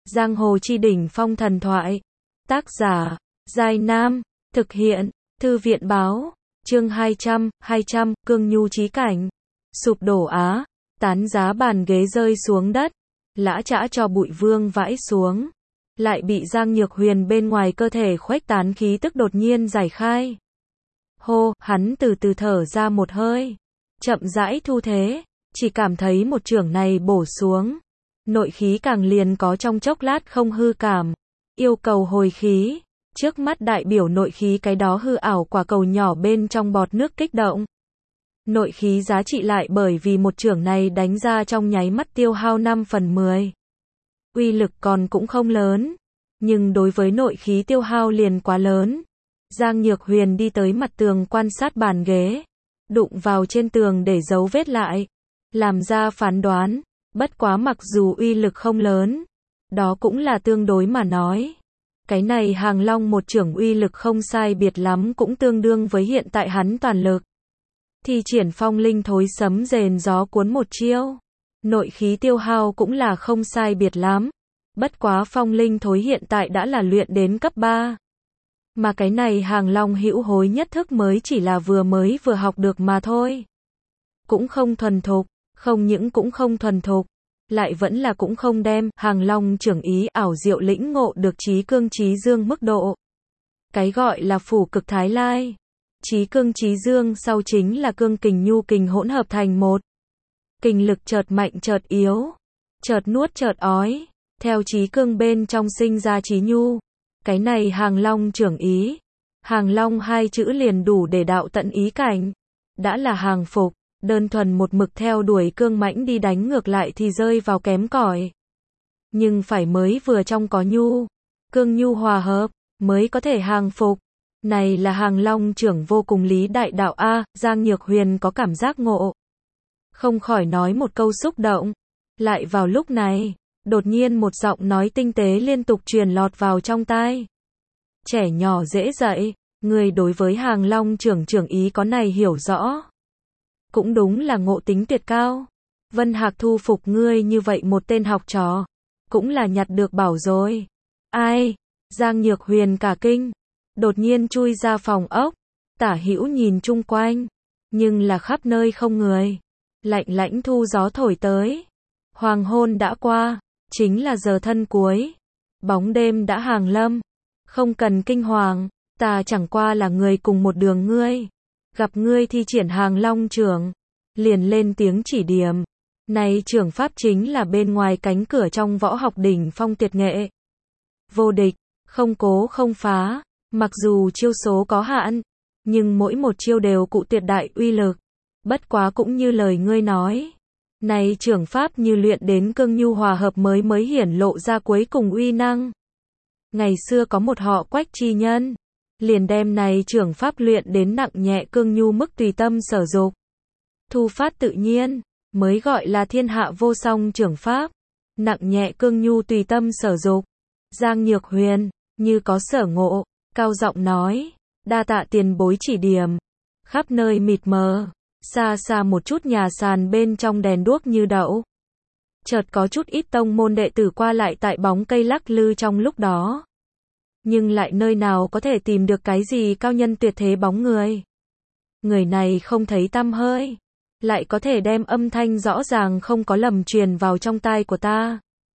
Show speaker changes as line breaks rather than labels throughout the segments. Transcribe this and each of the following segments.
Giang hồ chi đỉnh phong thần thoại. Tác giả, Giai Nam. Thực hiện, Thư viện báo. Chương 200, Cương Nhu chí cảnh. Sụp đổ á, tán giá bàn ghế rơi xuống đất. Lã chã cho bụi vương vãi xuống. Lại bị Giang Nhược Huyền bên ngoài cơ thể khuếch tán khí tức đột nhiên giải khai. Hô, hắn từ từ thở ra một hơi. Chậm rãi thu thế, chỉ cảm thấy một chưởng này bổ xuống. Nội khí càng liền có trong chốc lát không hư cảm. Yêu cầu hồi khí. Trước mắt đại biểu nội khí cái đó hư ảo quả cầu nhỏ bên trong bọt nước kích động. Nội khí giá trị lại bởi vì một chưởng này đánh ra trong nháy mắt tiêu hao 5/10. Uy lực còn cũng không lớn. Nhưng đối với nội khí tiêu hao liền quá lớn. Giang Nhược Huyền đi tới mặt tường quan sát bàn ghế. Đụng vào trên tường để dấu vết lại. Làm ra phán đoán. Bất quá mặc dù uy lực không lớn. Đó cũng là tương đối mà nói. Cái này Hàng Long một chưởng uy lực không sai biệt lắm cũng tương đương với hiện tại hắn toàn lực. Thi triển phong linh thối sấm rền gió cuốn một chiêu. Nội khí tiêu hao cũng là không sai biệt lắm. Bất quá phong linh thối hiện tại đã là luyện đến cấp 3. Mà cái này Hàng Long hữu hối nhất thức mới chỉ là vừa học được mà thôi. Cũng không thuần thục, không những cũng không thuần thục. Lại vẫn là cũng không đem Hàng Long trưởng ý ảo diệu lĩnh ngộ được trí cương trí dương mức độ. Cái gọi là phủ cực thái lai. Trí cương trí dương sau chính là cương kình nhu kình hỗn hợp thành một. Kình lực chợt mạnh chợt yếu, chợt nuốt chợt ói, theo trí cương bên trong sinh ra trí nhu. Cái này Hàng Long trưởng ý. Hàng Long hai chữ liền đủ để đạo tận ý cảnh. Đã là hàng phục. Đơn thuần một mực theo đuổi cương mãnh đi đánh ngược lại thì rơi vào kém cỏi. Nhưng phải mới vừa trong có nhu, cương nhu hòa hợp, mới có thể hàng phục. Này là Hàng Long trưởng vô cùng lý đại đạo a. Giang Nhược Huyền có cảm giác ngộ. Không khỏi nói một câu xúc động. Lại vào lúc này, đột nhiên một giọng nói tinh tế liên tục truyền lọt vào trong tai. Trẻ nhỏ dễ dạy, người đối với Hàng Long trưởng ý có này hiểu rõ. Cũng đúng là ngộ tính tuyệt cao. Vân Hạc thu phục ngươi như vậy một tên học trò. Cũng là nhặt được bảo rồi. Ai? Giang Nhược Huyền cả kinh. Đột nhiên chui ra phòng ốc. Tả hữu nhìn chung quanh. Nhưng là khắp nơi không người. Lạnh lãnh thu gió thổi tới. Hoàng hôn đã qua. Chính là giờ thân cuối. Bóng đêm đã hàng lâm. Không cần kinh hoàng. Ta chẳng qua là người cùng một đường ngươi. Gặp ngươi thi triển Hàng Long trưởng, liền lên tiếng chỉ điểm. Này trưởng pháp chính là bên ngoài cánh cửa trong võ học đỉnh phong tuyệt nghệ. Vô địch, không cố không phá, mặc dù chiêu số có hạn, nhưng mỗi một chiêu đều cụ tuyệt đại uy lực. Bất quá cũng như lời ngươi nói. Này trưởng pháp như luyện đến cương nhu hòa hợp mới hiển lộ ra cuối cùng uy năng. Ngày xưa có một họ Quách chi nhân. Liền đem này trưởng pháp luyện đến nặng nhẹ cương nhu mức tùy tâm sở dục. Thu phát tự nhiên, mới gọi là thiên hạ vô song trưởng pháp. Nặng nhẹ cương nhu tùy tâm sở dục. Giang Nhược Huyền, như có sở ngộ, cao giọng nói, đa tạ tiền bối chỉ điểm. Khắp nơi mịt mờ, xa xa một chút nhà sàn bên trong đèn đuốc như đậu. Chợt có chút ít tông môn đệ tử qua lại tại bóng cây lắc lư trong lúc đó. Nhưng lại nơi nào có thể tìm được cái gì cao nhân tuyệt thế bóng người. Người này không thấy tăm hơi. Lại có thể đem âm thanh rõ ràng không có lầm truyền vào trong tai của ta.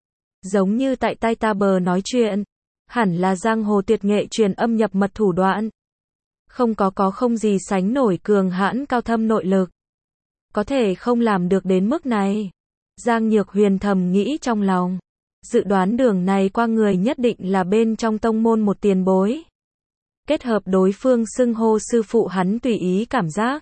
Giống như tại tai ta bờ nói chuyện. Hẳn là giang hồ tuyệt nghệ truyền âm nhập mật thủ đoạn. Không có không gì sánh nổi cường hãn cao thâm nội lực. Có thể không làm được đến mức này. Giang Nhược Huyền thầm nghĩ trong lòng. Dự đoán đường này qua người nhất định là bên trong tông môn một tiền bối. Kết hợp đối phương xưng hô sư phụ hắn tùy ý cảm giác.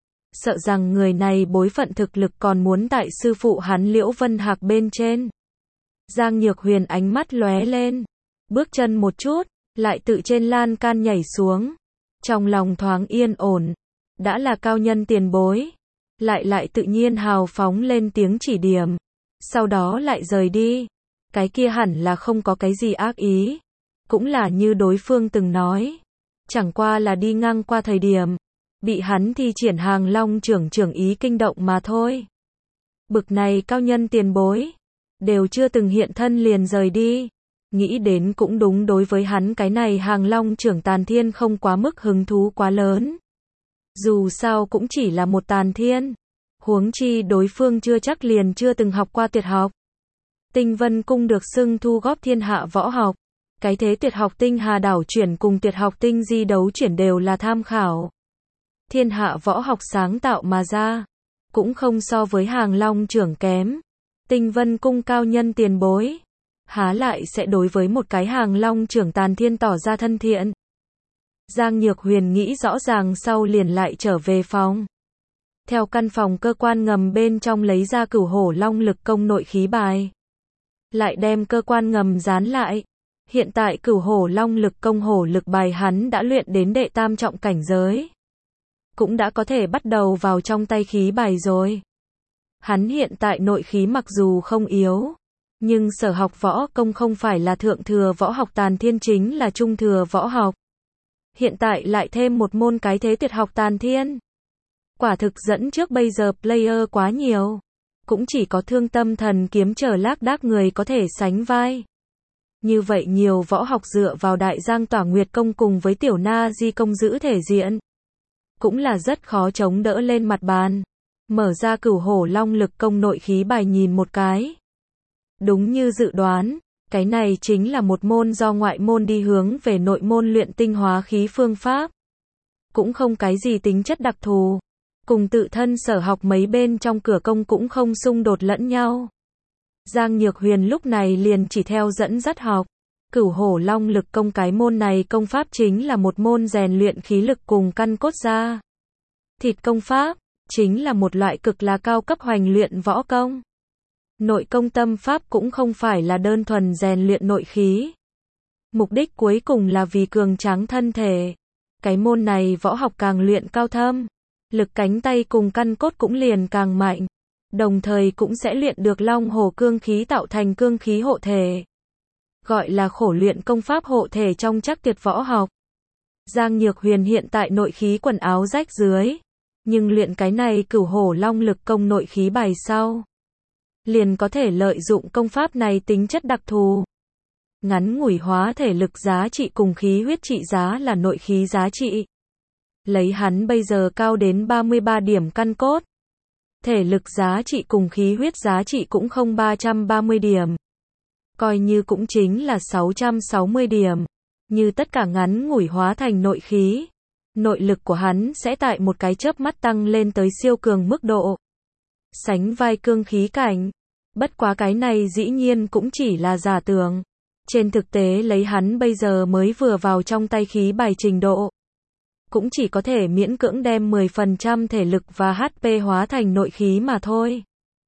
Sợ rằng người này bối phận thực lực còn muốn tại sư phụ hắn Liễu Vân Hạc bên trên. Giang Nhược Huyền ánh mắt lóe lên. Bước chân một chút, lại tự trên lan can nhảy xuống. Trong lòng thoáng yên ổn. Đã là cao nhân tiền bối. Lại tự nhiên hào phóng lên tiếng chỉ điểm. Sau đó lại rời đi. Cái kia hẳn là không có cái gì ác ý. Cũng là như đối phương từng nói. Chẳng qua là đi ngang qua thời điểm. Bị hắn thi triển Hàng Long trưởng ý kinh động mà thôi. Bực này cao nhân tiền bối. Đều chưa từng hiện thân liền rời đi. nghĩ đến cũng đúng, đối với hắn cái này hàng long trưởng tàn thiên không quá mức hứng thú quá lớn. Dù sao cũng chỉ là một tàn thiên. Huống chi đối phương chưa chắc liền chưa từng học qua tuyệt học. Tinh Vân Cung được xưng thu góp thiên hạ võ học. Cái thế tuyệt học tinh hà đảo chuyển cùng tuyệt học tinh di đấu chuyển đều là tham khảo. Thiên hạ võ học sáng tạo mà ra. Cũng không so với hàng long trưởng kém. Tinh Vân Cung cao nhân tiền bối. Há lại sẽ đối với một cái hàng long trưởng tàn thiên tỏ ra thân thiện. Giang Nhược Huyền nghĩ rõ ràng sau liền lại trở về phòng. Theo căn phòng cơ quan ngầm bên trong lấy ra Cửu Hổ Long lực công nội khí bài. Lại đem cơ quan ngầm dán lại. Hiện tại Cửu Hổ Long lực công hổ lực bài hắn đã luyện đến đệ tam trọng cảnh giới. Cũng đã có thể bắt đầu vào trong tay khí bài rồi. Hắn hiện tại nội khí mặc dù không yếu, nhưng sở học võ công không phải là thượng thừa võ học, tàn thiên chính là trung thừa võ học. Hiện tại lại thêm một môn cái thế tuyệt học tàn thiên. Quả thực dẫn trước bây giờ player quá nhiều. Cũng chỉ có Thương Tâm Thần Kiếm trở lác đác người có thể sánh vai. Như vậy nhiều võ học dựa vào Đại Giang Tỏa Nguyệt công cùng với Tiểu Na Di công giữ thể diện. Cũng là rất khó chống đỡ lên mặt bàn. Mở ra Cửu Hổ Long lực công nội khí bài nhìn một cái. Đúng như dự đoán, cái này chính là một môn do ngoại môn đi hướng về nội môn luyện tinh hóa khí phương pháp. Cũng không cái gì tính chất đặc thù. Cùng tự thân sở học mấy bên trong cửa công cũng không xung đột lẫn nhau. Giang Nhược Huyền lúc này liền chỉ theo dẫn dắt học. Cửu Hổ Long lực công, cái môn này công pháp chính là một môn rèn luyện khí lực cùng căn cốt ra thịt công pháp, chính là một loại cực là cao cấp hoành luyện võ công. Nội công tâm pháp cũng không phải là đơn thuần rèn luyện nội khí. Mục đích cuối cùng là vì cường tráng thân thể. Cái môn này võ học càng luyện cao thâm, lực cánh tay cùng căn cốt cũng liền càng mạnh. Đồng thời cũng sẽ luyện được long hổ cương khí tạo thành cương khí hộ thể. Gọi là khổ luyện công pháp hộ thể trong chắc tuyệt võ học. Giang Nhược Huyền hiện tại nội khí quần áo rách dưới. Nhưng luyện cái này Cửu Hổ Long lực công nội khí bài sau, liền có thể lợi dụng công pháp này tính chất đặc thù. Ngắn ngủi hóa thể lực giá trị cùng khí huyết trị giá là nội khí giá trị. Lấy hắn bây giờ cao đến 33 điểm căn cốt. Thể lực giá trị cùng khí huyết giá trị cũng không 330 điểm. Coi như cũng chính là 660 điểm. Như tất cả ngắn ngủi hóa thành nội khí. Nội lực của hắn sẽ tại một cái chớp mắt tăng lên tới siêu cường mức độ. Sánh vai cương khí cảnh. Bất quá cái này dĩ nhiên cũng chỉ là giả tưởng. Trên thực tế lấy hắn bây giờ mới vừa vào trong tay khí bài trình độ. Cũng chỉ có thể miễn cưỡng đem 10% thể lực và HP hóa thành nội khí mà thôi.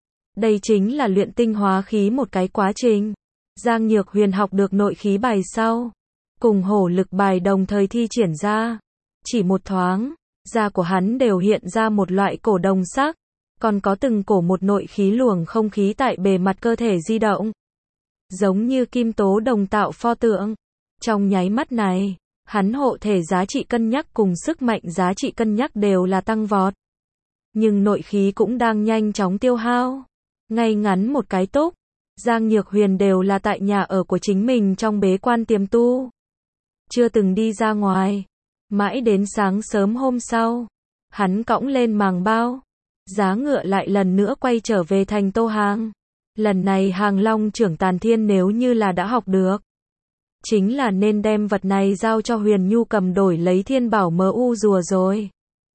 Đây chính là luyện tinh hóa khí một cái quá trình. Giang Nhược Huyền học được nội khí bài sau. Cùng hổ lực bài đồng thời thi triển ra. Chỉ một thoáng, da của hắn đều hiện ra một loại cổ đồng sắc. Còn có từng cổ một nội khí luồng không khí tại bề mặt cơ thể di động. Giống như kim tố đồng tạo pho tượng. Trong nháy mắt này, hắn hộ thể giá trị cân nhắc cùng sức mạnh giá trị cân nhắc đều là tăng vọt. Nhưng nội khí cũng đang nhanh chóng tiêu hao. Ngay ngắn một cái túc, Giang Nhược Huyền đều là tại nhà ở của chính mình trong bế quan tiềm tu. Chưa từng đi ra ngoài. Mãi đến sáng sớm hôm sau, hắn cõng lên màng bao. Giá ngựa lại lần nữa quay trở về thành Tô Hàng. Lần này hàng long trưởng tàn thiên nếu như là đã học được. Chính là nên đem vật này giao cho Huyền Nhu cầm đổi lấy thiên bảo MU rùa rồi.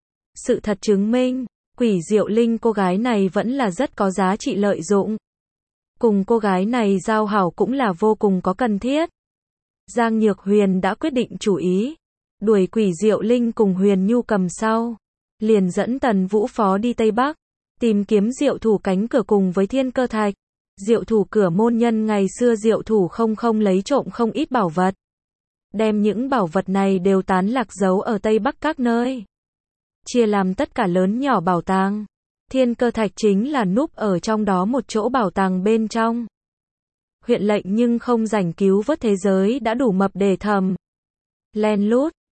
Sự thật chứng minh, Quỷ Diệu Linh cô gái này vẫn là rất có giá trị lợi dụng. Cùng cô gái này giao hảo cũng là vô cùng có cần thiết. Giang Nhược Huyền đã quyết định chủ ý. Đuổi Quỷ Diệu Linh cùng Huyền Nhu cầm sau. Liền dẫn Tần Vũ Phó đi Tây Bắc. Tìm kiếm diệu thủ cánh cửa cùng với thiên cơ thạch. Diệu thủ cửa môn nhân ngày xưa diệu thủ không lấy trộm không ít bảo vật. Đem những bảo vật này đều tán lạc giấu ở Tây Bắc các nơi. Chia làm tất cả lớn nhỏ bảo tàng. Thiên cơ thạch chính là núp ở trong đó một chỗ bảo tàng bên trong. Huyện lệnh nhưng không rảnh cứu vớt thế giới đã đủ mập để thầm. Len lút,